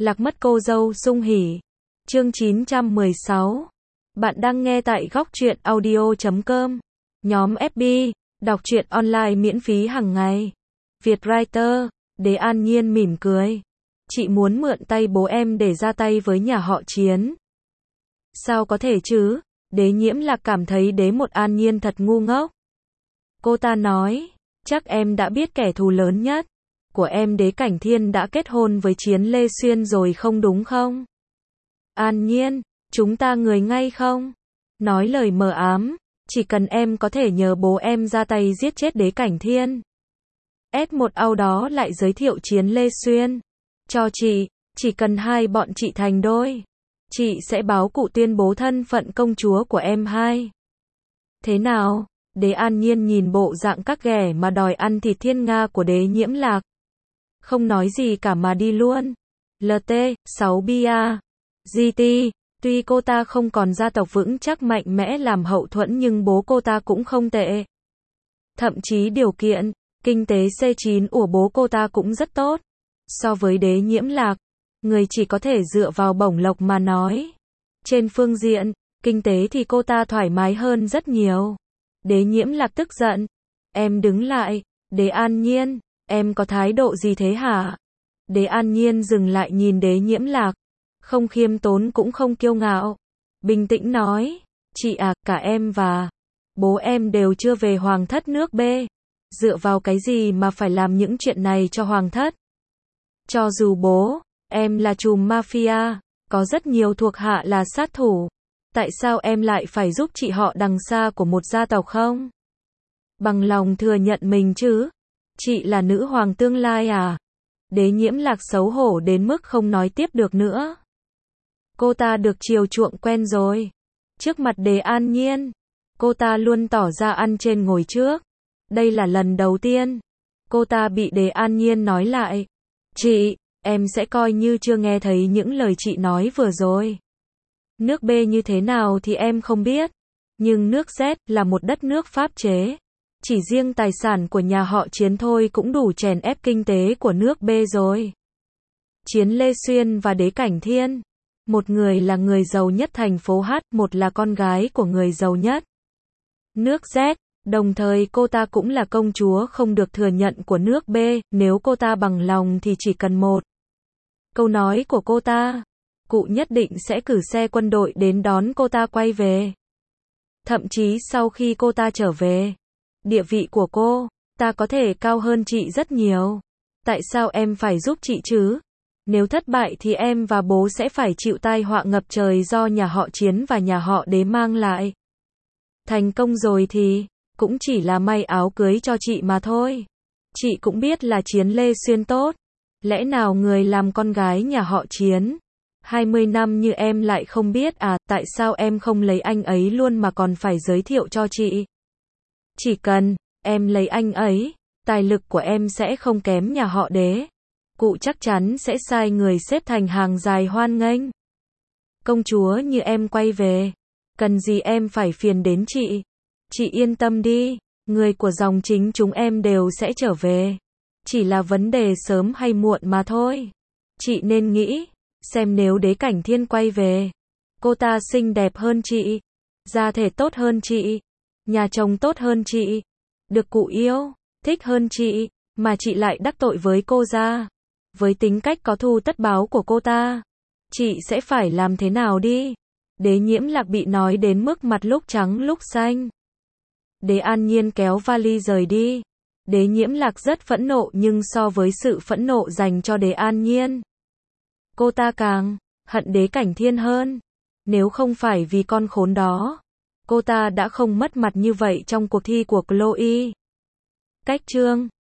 Lạc mất cô dâu sung hỉ. Chương 916. Bạn đang nghe tại góc truyện audio.com. Nhóm FB, đọc truyện online miễn phí hàng ngày. Vietwriter, Đế An Nhiên mỉm cười. Chị muốn mượn tay bố em để ra tay với nhà họ Chiến. Sao có thể chứ? Đế Nhiễm Lạc cảm thấy Đế một An Nhiên thật ngu ngốc. Cô ta nói, chắc em đã biết kẻ thù lớn nhất của em Đế Cảnh Thiên đã kết hôn với Chiến Lê Xuyên rồi không đúng không? An Nhiên, chúng ta người ngay không? Nói lời mờ ám, chỉ cần em có thể nhờ bố em ra tay giết chết Đế Cảnh Thiên. S1 ao đó lại giới thiệu Chiến Lê Xuyên cho chị, chỉ cần hai bọn chị thành đôi, chị sẽ báo cụ tuyên bố thân phận công chúa của em hai. Thế nào? Đế An Nhiên nhìn bộ dạng các ghẻ mà đòi ăn thịt thiên nga của Đế Nhiễm Lạc. Không nói gì cả mà đi luôn. LT, 6 bia. GT, tuy cô ta không còn gia tộc vững chắc mạnh mẽ làm hậu thuẫn nhưng bố cô ta cũng không tệ. Thậm chí điều kiện, kinh tế C9 của bố cô ta cũng rất tốt. So với Đế Nhiễm Lạc, người chỉ có thể dựa vào bổng lộc mà nói. Trên phương diện, kinh tế thì cô ta thoải mái hơn rất nhiều. Đế Nhiễm Lạc tức giận. Em đứng lại, Đế An Nhiên, em có thái độ gì thế hả? Đế An Nhiên dừng lại nhìn Đế Nhiễm Lạc, không khiêm tốn cũng không kiêu ngạo. Bình tĩnh nói, chị à, cả em và bố em đều chưa về hoàng thất nước B. Dựa vào cái gì mà phải làm những chuyện này cho hoàng thất? Cho dù bố em là trùm mafia, có rất nhiều thuộc hạ là sát thủ, tại sao em lại phải giúp chị họ đằng xa của một gia tộc không? Bằng lòng thừa nhận mình chứ? Chị là nữ hoàng tương lai à? Đế Nhiễm Lạc xấu hổ đến mức không nói tiếp được nữa. Cô ta được chiều chuộng quen rồi. Trước mặt Đế An Nhiên, cô ta luôn tỏ ra ăn trên ngồi trước. Đây là lần đầu tiên cô ta bị Đế An Nhiên nói lại. Chị, em sẽ coi như chưa nghe thấy những lời chị nói vừa rồi. Nước B như thế nào thì em không biết, nhưng nước Z là một đất nước pháp chế. Chỉ riêng tài sản của nhà họ Chiến thôi cũng đủ chèn ép kinh tế của nước B rồi. Chiến Lê Xuyên và Đế Cảnh Thiên, một người là người giàu nhất thành phố H, một là con gái của người giàu nhất nước Z, đồng thời cô ta cũng là công chúa không được thừa nhận của nước B, nếu cô ta bằng lòng thì chỉ cần một câu nói của cô ta, cụ nhất định sẽ cử xe quân đội đến đón cô ta quay về. Thậm chí sau khi cô ta trở về, địa vị của cô ta có thể cao hơn chị rất nhiều. Tại sao em phải giúp chị chứ? Nếu thất bại thì em và bố sẽ phải chịu tai họa ngập trời do nhà họ Chiến và nhà họ Đế mang lại. Thành công rồi thì cũng chỉ là may áo cưới cho chị mà thôi. Chị cũng biết là Chiến Lê Xuyên tốt. Lẽ nào người làm con gái nhà họ Chiến 20 năm như em lại không biết à? Tại sao em không lấy anh ấy luôn mà còn phải giới thiệu cho chị? Chỉ cần em lấy anh ấy, tài lực của em sẽ không kém nhà họ Đế. Cụ chắc chắn sẽ sai người xếp thành hàng dài hoan nghênh. Công chúa như em quay về, cần gì em phải phiền đến chị? Chị yên tâm đi, người của dòng chính chúng em đều sẽ trở về. Chỉ là vấn đề sớm hay muộn mà thôi. Chị nên nghĩ xem nếu Đế Cảnh Thiên quay về, cô ta xinh đẹp hơn chị, gia thể tốt hơn chị, nhà chồng tốt hơn chị, được cụ yêu, thích hơn chị, mà chị lại đắc tội với cô ra. Với tính cách có thù tất báo của cô ta, chị sẽ phải làm thế nào đi? Đế Nhiễm Lạc bị nói đến mức mặt lúc trắng lúc xanh. Đế An Nhiên kéo vali rời đi. Đế Nhiễm Lạc rất phẫn nộ nhưng so với sự phẫn nộ dành cho Đế An Nhiên, cô ta càng hận Đế Cảnh Thiên hơn. Nếu không phải vì con khốn đó, cô ta đã không mất mặt như vậy trong cuộc thi của Chloe. Cách chương